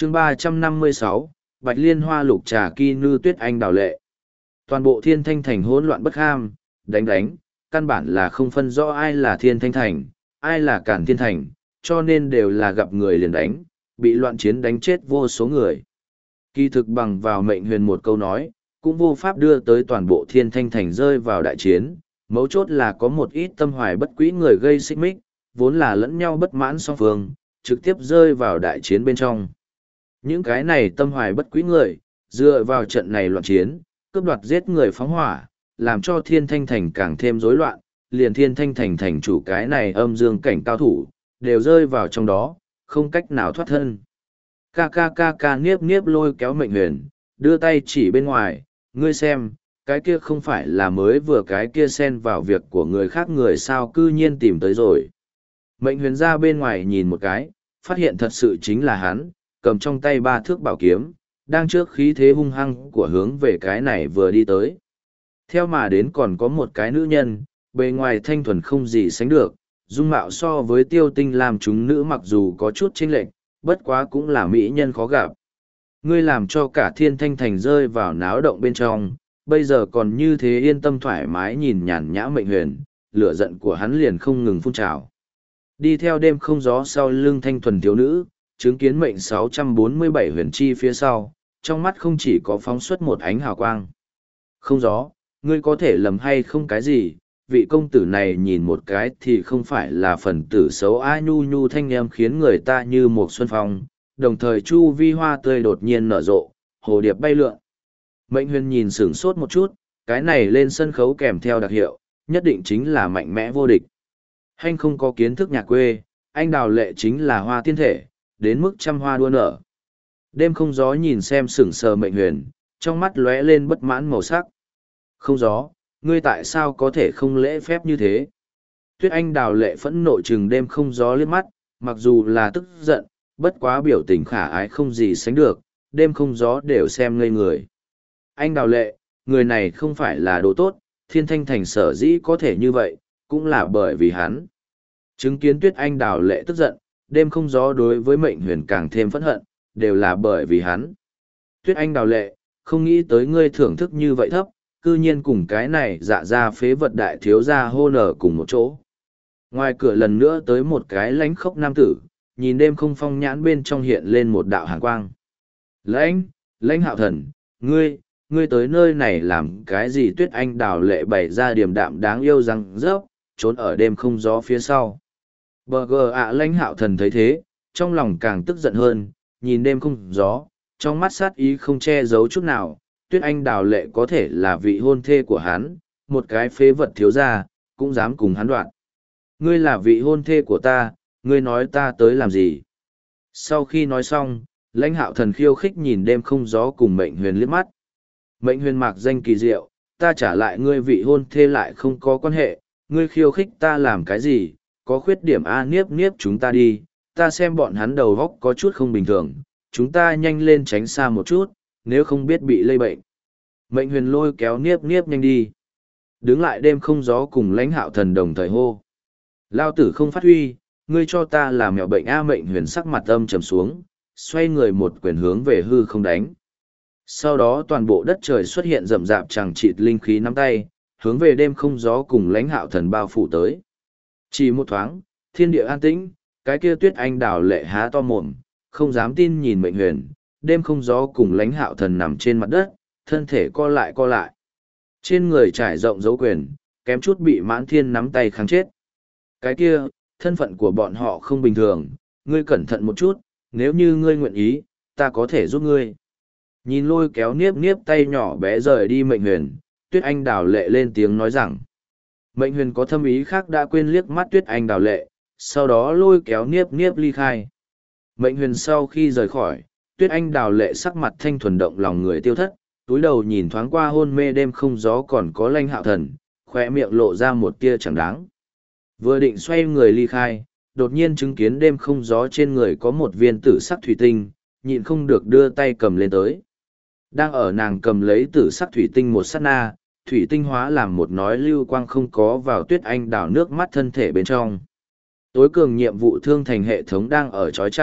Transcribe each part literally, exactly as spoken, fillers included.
chương ba trăm năm mươi sáu, Bạch Liên Hoa Lục Trà Ki Nư Tuyết Anh Đào Lệ. Toàn bộ Thiên Thanh Thành hỗn loạn bất ham, đánh đánh, căn bản là không phân rõ ai là Thiên Thanh Thành, ai là Cản Thiên Thành, cho nên đều là gặp người liền đánh, bị loạn chiến đánh chết vô số người. Kỳ thực bằng vào mệnh huyền một câu nói, cũng vô pháp đưa tới toàn bộ Thiên Thanh Thành rơi vào đại chiến, mấu chốt là có một ít tâm hoài bất quý người gây xích mích, vốn là lẫn nhau bất mãn song phương, trực tiếp rơi vào đại chiến bên trong. Những cái này tâm hoài bất quý người, dựa vào trận này loạn chiến, cướp đoạt giết người phóng hỏa, làm cho Thiên Thanh Thành càng thêm rối loạn, liền Thiên Thanh Thành thành chủ cái này âm dương cảnh cao thủ, đều rơi vào trong đó, không cách nào thoát thân. Ca ca ca ca niếp niếp lôi kéo mệnh huyền, đưa tay chỉ bên ngoài, ngươi xem, cái kia không phải là mới vừa cái kia xen vào việc của người khác người sao cư nhiên tìm tới rồi. Mệnh huyền ra bên ngoài nhìn một cái, phát hiện thật sự chính là hắn, cầm trong tay ba thước bảo kiếm, đang trước khí thế hung hăng của hướng về cái này vừa đi tới. Theo mà đến còn có một cái nữ nhân, bề ngoài thanh thuần không gì sánh được, dung mạo so với tiêu tinh làm chúng nữ mặc dù có chút chênh lệch, bất quá cũng là mỹ nhân khó gặp. Ngươi làm cho cả Thiên Thanh Thành rơi vào náo động bên trong, bây giờ còn như thế yên tâm thoải mái nhìn nhàn nhã mệnh huyền, lửa giận của hắn liền không ngừng phun trào. Đi theo đêm không gió sau lưng thanh thuần thiếu nữ, chứng kiến mệnh sáu trăm bốn mươi bảy huyền chi phía sau, trong mắt không chỉ có phóng xuất một ánh hào quang. Không gió, ngươi có thể lầm hay không cái gì, vị công tử này nhìn một cái thì không phải là phần tử xấu a nhu nhu thanh em khiến người ta như một xuân phong, đồng thời chu vi hoa tươi đột nhiên nở rộ, hồ điệp bay lượn. Mệnh huyền nhìn sửng sốt một chút, cái này lên sân khấu kèm theo đặc hiệu, nhất định chính là mạnh mẽ vô địch. Hanh không có kiến thức nhà quê, anh đào lệ chính là hoa tiên thể, đến mức trăm hoa đua nở. Đêm không gió nhìn xem sửng sờ mệnh huyền, trong mắt lóe lên bất mãn màu sắc. Không gió, ngươi tại sao có thể không lễ phép như thế? Tuyết Anh đào lệ phẫn nộ chừng đêm không gió liếc mắt, mặc dù là tức giận, bất quá biểu tình khả ái không gì sánh được, đêm không gió đều xem ngây người. Anh đào lệ, người này không phải là đồ tốt, Thiên Thanh Thành sở dĩ có thể như vậy, cũng là bởi vì hắn. Chứng kiến Tuyết Anh đào lệ tức giận, đêm không gió đối với mệnh huyền càng thêm phẫn hận, đều là bởi vì hắn. Tuyết Anh đào lệ, không nghĩ tới ngươi thưởng thức như vậy thấp, cư nhiên cùng cái này dạ ra phế vật đại thiếu gia hô nở cùng một chỗ. Ngoài cửa lần nữa tới một cái lánh khốc nam tử, nhìn đêm không phong nhãn bên trong hiện lên một đạo hàn quang. Lãnh, lãnh hạo thần, ngươi, ngươi tới nơi này làm cái gì? Tuyết Anh đào lệ bày ra điềm đạm đáng yêu răng rớp, trốn ở đêm không gió phía sau. Bờ gờ ạ lãnh hạo thần thấy thế, trong lòng càng tức giận hơn, nhìn đêm không gió, trong mắt sát ý không che giấu chút nào. Tuyết Anh đào lệ có thể là vị hôn thê của hắn, một cái phế vật thiếu gia, cũng dám cùng hắn đoạn. Ngươi là vị hôn thê của ta, ngươi nói ta tới làm gì? Sau khi nói xong, lãnh hạo thần khiêu khích nhìn đêm không gió cùng mệnh huyền liếc mắt. Mệnh huyền mạc danh kỳ diệu, ta trả lại ngươi vị hôn thê lại không có quan hệ, ngươi khiêu khích ta làm cái gì, có khuyết điểm a niếp niếp chúng ta đi, ta xem bọn hắn đầu góc có chút không bình thường, chúng ta nhanh lên tránh xa một chút, nếu không biết bị lây bệnh. Mệnh huyền lôi kéo niếp niếp nhanh đi. Đứng lại đêm không gió cùng lãnh hạo thần đồng thời hô. Lao tử không phát huy, ngươi cho ta làm mẹo bệnh a mệnh huyền sắc mặt âm trầm xuống, xoay người một quyền hướng về hư không đánh. Sau đó toàn bộ đất trời xuất hiện rậm rạp chẳng chịt linh khí nắm tay, hướng về đêm không gió cùng lãnh hạo thần bao phủ tới. Chỉ một thoáng, thiên địa an tĩnh, cái kia Tuyết Anh đào lệ há to mồm, không dám tin nhìn mệnh huyền, đêm không gió cùng lãnh hạo thần nằm trên mặt đất, thân thể co lại co lại. Trên người trải rộng dấu quyền, kém chút bị mãn thiên nắm tay kháng chết. Cái kia, thân phận của bọn họ không bình thường, ngươi cẩn thận một chút, nếu như ngươi nguyện ý, ta có thể giúp ngươi. Nhìn lôi kéo niếp niếp tay nhỏ bé rời đi mệnh huyền, Tuyết Anh đào lệ lên tiếng nói rằng. Mệnh huyền có thâm ý khác đã quên liếc mắt Tuyết Anh đào lệ, sau đó lôi kéo niếp niếp ly khai. Mệnh huyền sau khi rời khỏi, Tuyết Anh đào lệ sắc mặt thanh thuần động lòng người tiêu thất, túi đầu nhìn thoáng qua hôn mê đêm không gió còn có lãnh hạo thần, khỏe miệng lộ ra một tia chẳng đáng. Vừa định xoay người ly khai, đột nhiên chứng kiến đêm không gió trên người có một viên tử sắc thủy tinh, nhịn không được đưa tay cầm lên tới. Đang ở nàng cầm lấy tử sắc thủy tinh một sát na, thủy tinh hóa làm một nói lưu quang không có vào Tuyết Anh đảo nước mắt thân thể bên trong. Tối cường nhiệm vụ thương thành hệ thống đang ở trói chặt,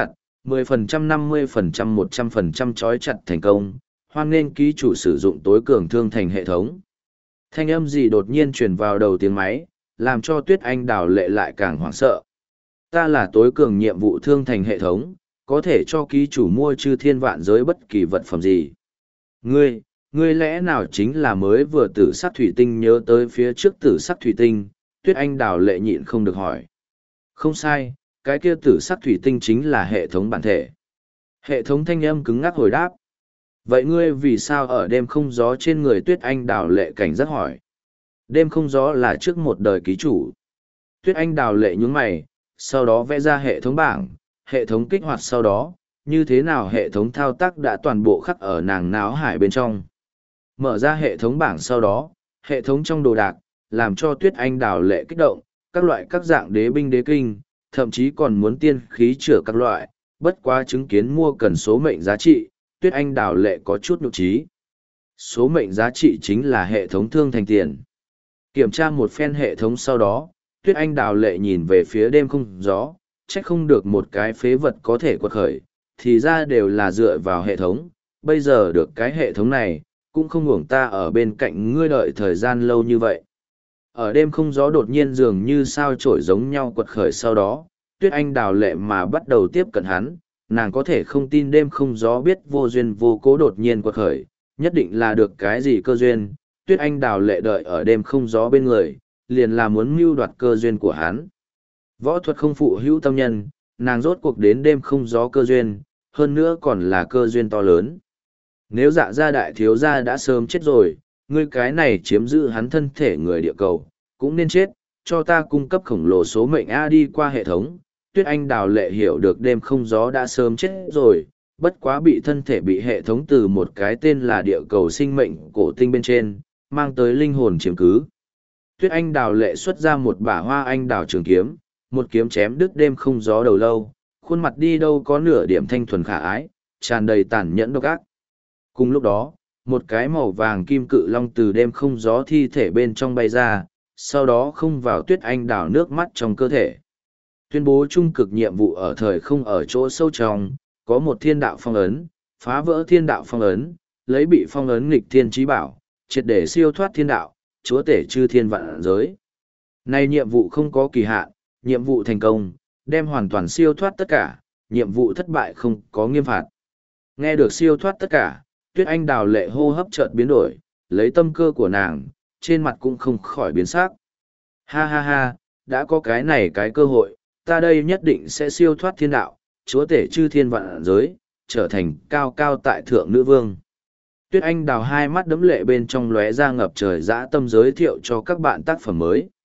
mười phần trăm năm mươi phần trăm một trăm phần trăm trói chặt thành công, hoan nghênh ký chủ sử dụng tối cường thương thành hệ thống. Thanh âm gì đột nhiên truyền vào đầu tiếng máy, làm cho Tuyết Anh Đào lệ lại càng hoảng sợ. Ta là tối cường nhiệm vụ thương thành hệ thống, có thể cho ký chủ mua chư thiên vạn giới bất kỳ vật phẩm gì. Ngươi, ngươi lẽ nào chính là mới vừa tử sắc thủy tinh? Nhớ tới phía trước tử sắc thủy tinh, Tuyết Anh Đào lệ nhịn không được hỏi. Không sai, cái kia tử sắc thủy tinh chính là hệ thống bản thể. Hệ thống thanh âm cứng ngắc hồi đáp. Vậy ngươi vì sao ở đêm không gió trên người Tuyết Anh Đào lệ cảnh giác hỏi? Đêm không gió là trước một đời ký chủ. Tuyết Anh Đào lệ nhún mày, sau đó vẽ ra hệ thống bảng, hệ thống kích hoạt sau đó, như thế nào hệ thống thao tác đã toàn bộ khắc ở nàng náo hải bên trong. Mở ra hệ thống bảng sau đó, hệ thống trong đồ đạc, làm cho Tuyết Anh Đào lệ kích động, các loại các dạng đế binh đế kinh, thậm chí còn muốn tiên khí chữa các loại, bất quá chứng kiến mua cần số mệnh giá trị, Tuyết Anh Đào lệ có chút nhục trí. Số mệnh giá trị chính là hệ thống thương thành tiền. Kiểm tra một phen hệ thống sau đó, Tuyết Anh Đào lệ nhìn về phía đêm không gió, trách không được một cái phế vật có thể quật khởi, thì ra đều là dựa vào hệ thống, bây giờ được cái hệ thống này, cũng không uổng ta ở bên cạnh ngươi đợi thời gian lâu như vậy. Ở đêm không gió đột nhiên dường như sao chổi giống nhau quật khởi sau đó, Tuyết Anh Đào lệ mà bắt đầu tiếp cận hắn, nàng có thể không tin đêm không gió biết vô duyên vô cố đột nhiên quật khởi, nhất định là được cái gì cơ duyên. Tuyết Anh Đào lệ đợi ở đêm không gió bên người, liền là muốn mưu đoạt cơ duyên của hắn. Võ thuật không phụ hữu tâm nhân, nàng rốt cuộc đến đêm không gió cơ duyên, hơn nữa còn là cơ duyên to lớn. Nếu Dạ gia đại thiếu gia đã sớm chết rồi, ngươi cái này chiếm giữ hắn thân thể người địa cầu, cũng nên chết, cho ta cung cấp khổng lồ số mệnh A đi qua hệ thống. Tuyết Anh Đào lệ hiểu được đêm không gió đã sớm chết rồi, bất quá bị thân thể bị hệ thống từ một cái tên là địa cầu sinh mệnh cổ tinh bên trên, mang tới linh hồn chiếm cứ. Tuyết Anh Đào lệ xuất ra một bả hoa anh đào trường kiếm, một kiếm chém đứt đêm không gió đầu lâu, khuôn mặt đi đâu có nửa điểm thanh thuần khả ái, tràn đầy tàn nhẫn độc ác. Cùng lúc đó, một cái màu vàng kim cự long từ đêm không gió thi thể bên trong bay ra, sau đó không vào Tuyết Anh Đào nước mắt trong cơ thể. Tuyên bố trung cực nhiệm vụ ở thời không ở chỗ sâu trong, có một thiên đạo phong ấn, phá vỡ thiên đạo phong ấn, lấy bị phong ấn nghịch thiên trí bảo, triệt để siêu thoát thiên đạo, chúa tể chư thiên vạn giới. Này nhiệm vụ không có kỳ hạn, nhiệm vụ thành công, đem hoàn toàn siêu thoát tất cả, nhiệm vụ thất bại không có nghiêm phạt. Nghe được siêu thoát tất cả, Tuyết Anh Đào lệ hô hấp chợt biến đổi, lấy tâm cơ của nàng, trên mặt cũng không khỏi biến sắc. Ha ha ha, đã có cái này cái cơ hội, ta đây nhất định sẽ siêu thoát thiên đạo, chúa tể chư thiên vạn giới, trở thành cao cao tại thượng nữ vương. Tuyết Anh Đào hai mắt đấm lệ bên trong lóe ra ngập trời dã tâm giới thiệu cho các bạn tác phẩm mới.